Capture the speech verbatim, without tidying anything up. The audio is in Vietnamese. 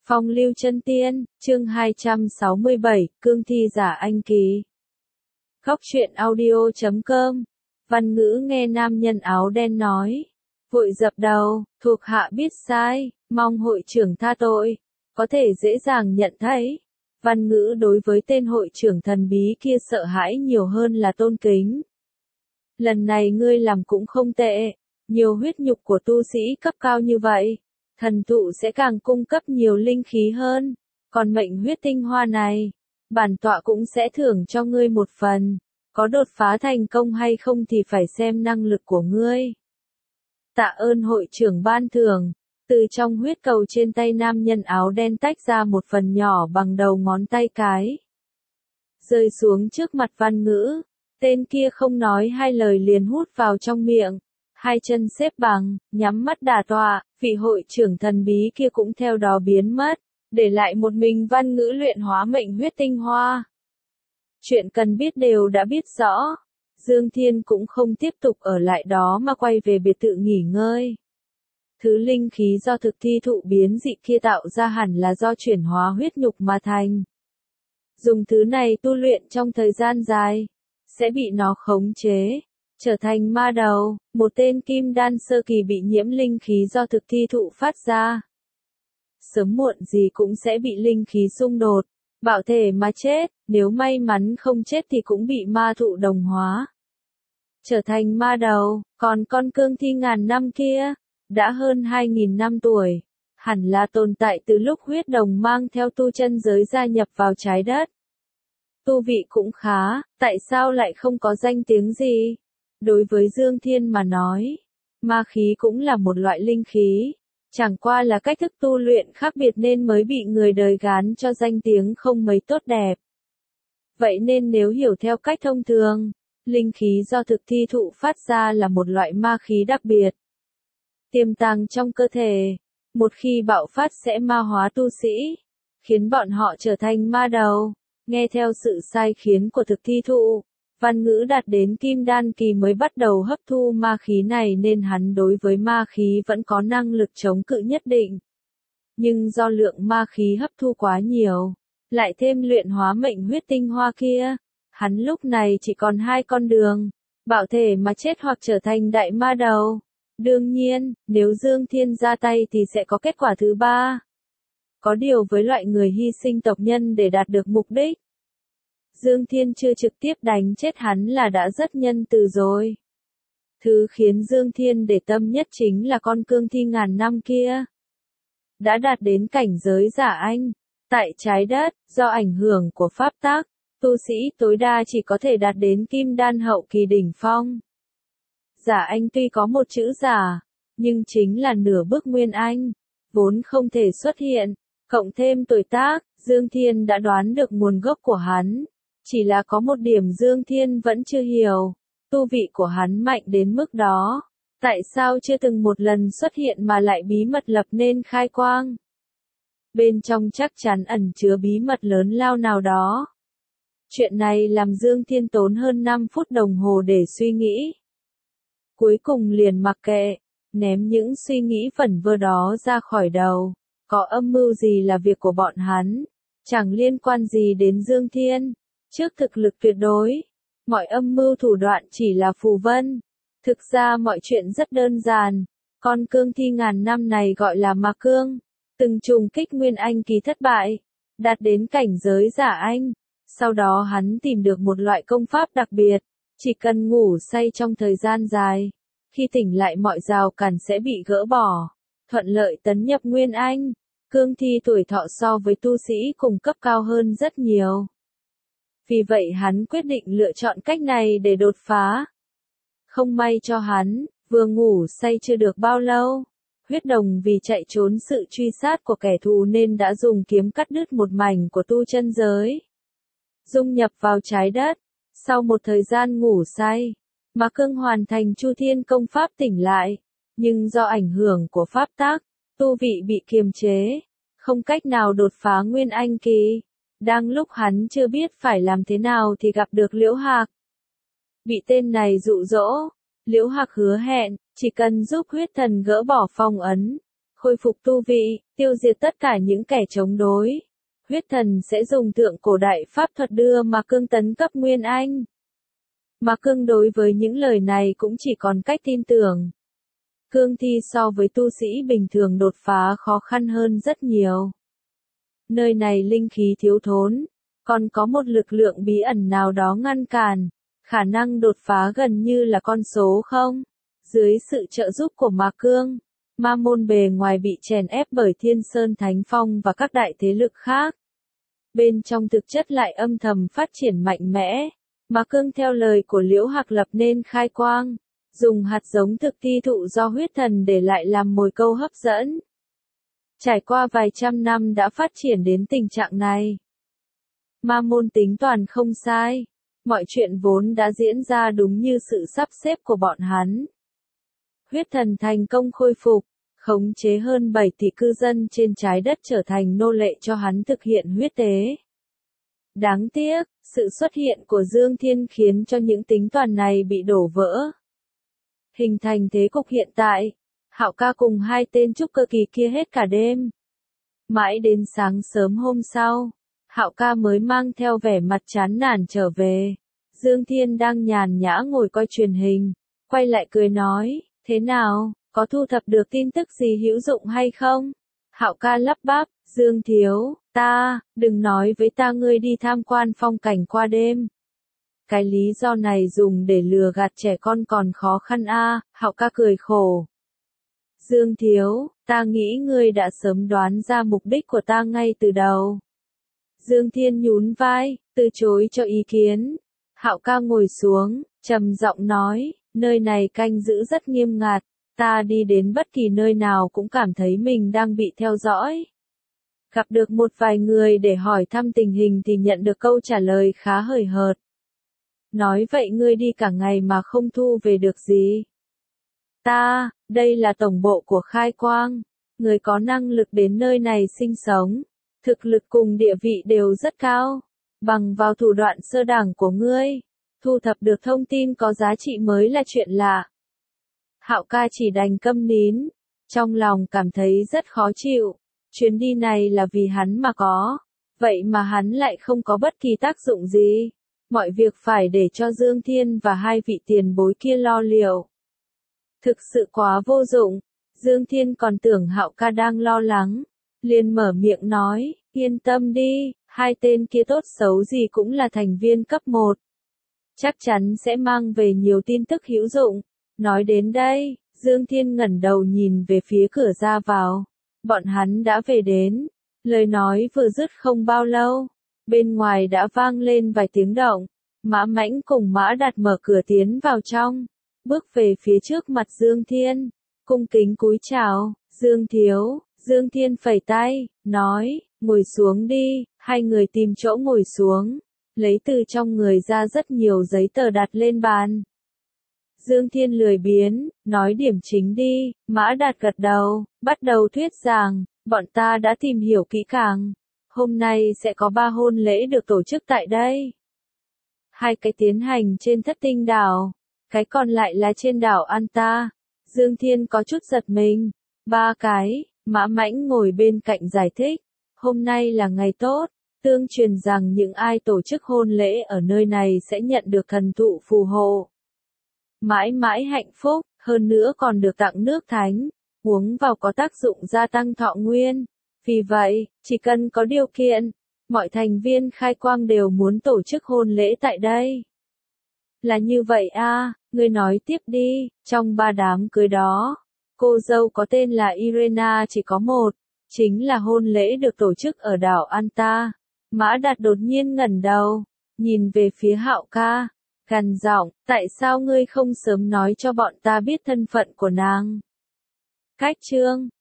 Phong lưu chân tiên, chương hai trăm sáu mươi bảy, cương thi giả anh kỳ. Góc truyện audio chấm com, văn ngữ nghe nam nhân áo đen nói. Vội dập đầu, thuộc hạ biết sai, mong hội trưởng tha tội, có thể dễ dàng nhận thấy. Văn ngữ đối với tên hội trưởng thần bí kia sợ hãi nhiều hơn là tôn kính. Lần này ngươi làm cũng không tệ, nhiều huyết nhục của tu sĩ cấp cao như vậy. Thần thụ sẽ càng cung cấp nhiều linh khí hơn, còn mệnh huyết tinh hoa này, bản tọa cũng sẽ thưởng cho ngươi một phần, có đột phá thành công hay không thì phải xem năng lực của ngươi. Tạ ơn hội trưởng ban thưởng, từ trong huyết cầu trên tay nam nhân áo đen tách ra một phần nhỏ bằng đầu ngón tay cái. Rơi xuống trước mặt văn ngữ, tên kia không nói hai lời liền hút vào trong miệng. Hai chân xếp bằng, nhắm mắt đả tọa, vị hội trưởng thần bí kia cũng theo đó biến mất, để lại một mình văn ngữ luyện hóa mệnh huyết tinh hoa. Chuyện cần biết đều đã biết rõ, Dương Thiên cũng không tiếp tục ở lại đó mà quay về biệt thự nghỉ ngơi. Thứ linh khí do thực thi thụ biến dị kia tạo ra hẳn là do chuyển hóa huyết nhục mà thành. Dùng thứ này tu luyện trong thời gian dài, sẽ bị nó khống chế. Trở thành ma đầu, một tên kim đan sơ kỳ bị nhiễm linh khí do thực thi thụ phát ra. Sớm muộn gì cũng sẽ bị linh khí xung đột, bạo thể mà chết, nếu may mắn không chết thì cũng bị ma thụ đồng hóa. Trở thành ma đầu, còn con cương thi ngàn năm kia, đã hơn hai nghìn năm tuổi, hẳn là tồn tại từ lúc huyết đồng mang theo tu chân giới gia nhập vào trái đất. Tu vị cũng khá, tại sao lại không có danh tiếng gì? Đối với Dương Thiên mà nói, ma khí cũng là một loại linh khí, chẳng qua là cách thức tu luyện khác biệt nên mới bị người đời gán cho danh tiếng không mấy tốt đẹp. Vậy nên nếu hiểu theo cách thông thường, linh khí do thực thi thụ phát ra là một loại ma khí đặc biệt, tiềm tàng trong cơ thể, một khi bạo phát sẽ ma hóa tu sĩ, khiến bọn họ trở thành ma đầu, nghe theo sự sai khiến của thực thi thụ. Văn ngữ đạt đến kim đan kỳ mới bắt đầu hấp thu ma khí này nên hắn đối với ma khí vẫn có năng lực chống cự nhất định. Nhưng do lượng ma khí hấp thu quá nhiều, lại thêm luyện hóa mệnh huyết tinh hoa kia, hắn lúc này chỉ còn hai con đường, bạo thể mà chết hoặc trở thành đại ma đầu. Đương nhiên, nếu Dương Thiên ra tay thì sẽ có kết quả thứ ba. Có điều với loại người hy sinh tộc nhân để đạt được mục đích, Dương Thiên chưa trực tiếp đánh chết hắn là đã rất nhân từ rồi. Thứ khiến Dương Thiên để tâm nhất chính là con cương thi ngàn năm kia. Đã đạt đến cảnh giới giả anh. Tại trái đất, do ảnh hưởng của pháp tắc, tu sĩ tối đa chỉ có thể đạt đến kim đan hậu kỳ đỉnh phong. Giả anh tuy có một chữ giả, nhưng chính là nửa bước nguyên anh, vốn không thể xuất hiện, cộng thêm tuổi tác, Dương Thiên đã đoán được nguồn gốc của hắn. Chỉ là có một điểm Dương Thiên vẫn chưa hiểu, tu vị của hắn mạnh đến mức đó, tại sao chưa từng một lần xuất hiện mà lại bí mật lập nên khai quang? Bên trong chắc chắn ẩn chứa bí mật lớn lao nào đó. Chuyện này làm Dương Thiên tốn hơn năm phút đồng hồ để suy nghĩ. Cuối cùng liền mặc kệ, ném những suy nghĩ vẩn vơ đó ra khỏi đầu, có âm mưu gì là việc của bọn hắn, chẳng liên quan gì đến Dương Thiên. Trước thực lực tuyệt đối, mọi âm mưu thủ đoạn chỉ là phù vân. Thực ra mọi chuyện rất đơn giản, con cương thi ngàn năm này gọi là ma cương, từng trùng kích nguyên anh kỳ thất bại, đạt đến cảnh giới giả anh. Sau đó hắn tìm được một loại công pháp đặc biệt, chỉ cần ngủ say trong thời gian dài, khi tỉnh lại mọi rào cản sẽ bị gỡ bỏ, thuận lợi tấn nhập nguyên anh. Cương thi tuổi thọ so với tu sĩ cùng cấp cao hơn rất nhiều. Vì vậy hắn quyết định lựa chọn cách này để đột phá. Không may cho hắn, vừa ngủ say chưa được bao lâu, huyết đồng vì chạy trốn sự truy sát của kẻ thù nên đã dùng kiếm cắt đứt một mảnh của tu chân giới, dung nhập vào trái đất. Sau một thời gian ngủ say, Ma Cương hoàn thành Chu Thiên công pháp tỉnh lại, nhưng do ảnh hưởng của pháp tắc, tu vị bị kiềm chế, không cách nào đột phá nguyên anh kỳ. Đang lúc hắn chưa biết phải làm thế nào thì gặp được Liễu Hạc. Bị tên này dụ dỗ, Liễu Hạc hứa hẹn, chỉ cần giúp huyết thần gỡ bỏ phong ấn, khôi phục tu vị, tiêu diệt tất cả những kẻ chống đối. Huyết thần sẽ dùng thượng cổ đại pháp thuật đưa Ma Cương tấn cấp Nguyên Anh. Ma Cương đối với những lời này cũng chỉ còn cách tin tưởng. Cương thi so với tu sĩ bình thường đột phá khó khăn hơn rất nhiều. Nơi này linh khí thiếu thốn, còn có một lực lượng bí ẩn nào đó ngăn cản, khả năng đột phá gần như là con số không. Dưới sự trợ giúp của Ma Cương, Ma môn bề ngoài bị chèn ép bởi Thiên Sơn Thánh Phong và các đại thế lực khác. Bên trong thực chất lại âm thầm phát triển mạnh mẽ. Ma Cương theo lời của Liễu Hạc lập nên khai quang, dùng hạt giống thực thi thụ do huyết thần để lại làm mồi câu hấp dẫn. Trải qua vài trăm năm đã phát triển đến tình trạng này. Ma môn tính toàn không sai, mọi chuyện vốn đã diễn ra đúng như sự sắp xếp của bọn hắn. Huyết thần thành công khôi phục, khống chế hơn bảy tỷ cư dân trên trái đất trở thành nô lệ cho hắn thực hiện huyết tế. Đáng tiếc, sự xuất hiện của Dương Thiên khiến cho những tính toán này bị đổ vỡ. Hình thành thế cục hiện tại, Hạo ca cùng hai tên trúc cơ kỳ kia hết cả đêm. Mãi đến sáng sớm hôm sau, Hạo ca mới mang theo vẻ mặt chán nản trở về. Dương Thiên đang nhàn nhã ngồi coi truyền hình, quay lại cười nói, thế nào, có thu thập được tin tức gì hữu dụng hay không? Hạo ca lắp bắp, Dương thiếu, ta, đừng nói với ta ngươi đi tham quan phong cảnh qua đêm. Cái lý do này dùng để lừa gạt trẻ con còn khó khăn a. À, Hạo ca cười khổ. Dương thiếu, ta nghĩ ngươi đã sớm đoán ra mục đích của ta ngay từ đầu. Dương Thiên nhún vai, từ chối cho ý kiến. Hạo ca ngồi xuống, trầm giọng nói, nơi này canh giữ rất nghiêm ngặt, ta đi đến bất kỳ nơi nào cũng cảm thấy mình đang bị theo dõi. Gặp được một vài người để hỏi thăm tình hình thì nhận được câu trả lời khá hời hợt. Nói vậy ngươi đi cả ngày mà không thu về được gì. Ta, đây là tổng bộ của Khai Quang, người có năng lực đến nơi này sinh sống, thực lực cùng địa vị đều rất cao, bằng vào thủ đoạn sơ đẳng của ngươi, thu thập được thông tin có giá trị mới là chuyện lạ. Hạo ca chỉ đành câm nín, trong lòng cảm thấy rất khó chịu, chuyến đi này là vì hắn mà có, vậy mà hắn lại không có bất kỳ tác dụng gì, mọi việc phải để cho Dương Thiên và hai vị tiền bối kia lo liệu. Thực sự quá vô dụng, Dương Thiên còn tưởng Hạo ca đang lo lắng, liền mở miệng nói, yên tâm đi, hai tên kia tốt xấu gì cũng là thành viên cấp một. Chắc chắn sẽ mang về nhiều tin tức hữu dụng. Nói đến đây, Dương Thiên ngẩng đầu nhìn về phía cửa ra vào. Bọn hắn đã về đến. Lời nói vừa dứt không bao lâu, bên ngoài đã vang lên vài tiếng động. Mã Mãnh cùng Mã Đạt mở cửa tiến vào trong, bước về phía trước mặt Dương Thiên, cung kính cúi chào, Dương thiếu. Dương Thiên phẩy tay, nói, ngồi xuống đi, hai người tìm chỗ ngồi xuống, lấy từ trong người ra rất nhiều giấy tờ đặt lên bàn. Dương Thiên lười biếng, nói điểm chính đi, Mã Đạt gật đầu, bắt đầu thuyết giảng, bọn ta đã tìm hiểu kỹ càng, hôm nay sẽ có ba hôn lễ được tổ chức tại đây. Hai cái tiến hành trên Thất Tinh đảo, cái còn lại là trên đảo Anta. Dương Thiên có chút giật mình, ba cái. Mã Mãnh ngồi bên cạnh giải thích, hôm nay là ngày tốt, tương truyền rằng những ai tổ chức hôn lễ ở nơi này sẽ nhận được thần thụ phù hộ. Mãi mãi hạnh phúc, hơn nữa còn được tặng nước thánh, uống vào có tác dụng gia tăng thọ nguyên. Vì vậy, chỉ cần có điều kiện, mọi thành viên Khai Quang đều muốn tổ chức hôn lễ tại đây. Là như vậy a, ngươi nói tiếp đi, trong ba đám cưới đó. Cô dâu có tên là Irena chỉ có một, chính là hôn lễ được tổ chức ở đảo Anta. Mã Đạt đột nhiên ngẩng đầu, nhìn về phía Hạo ca, gằn giọng, tại sao ngươi không sớm nói cho bọn ta biết thân phận của nàng? Cách chương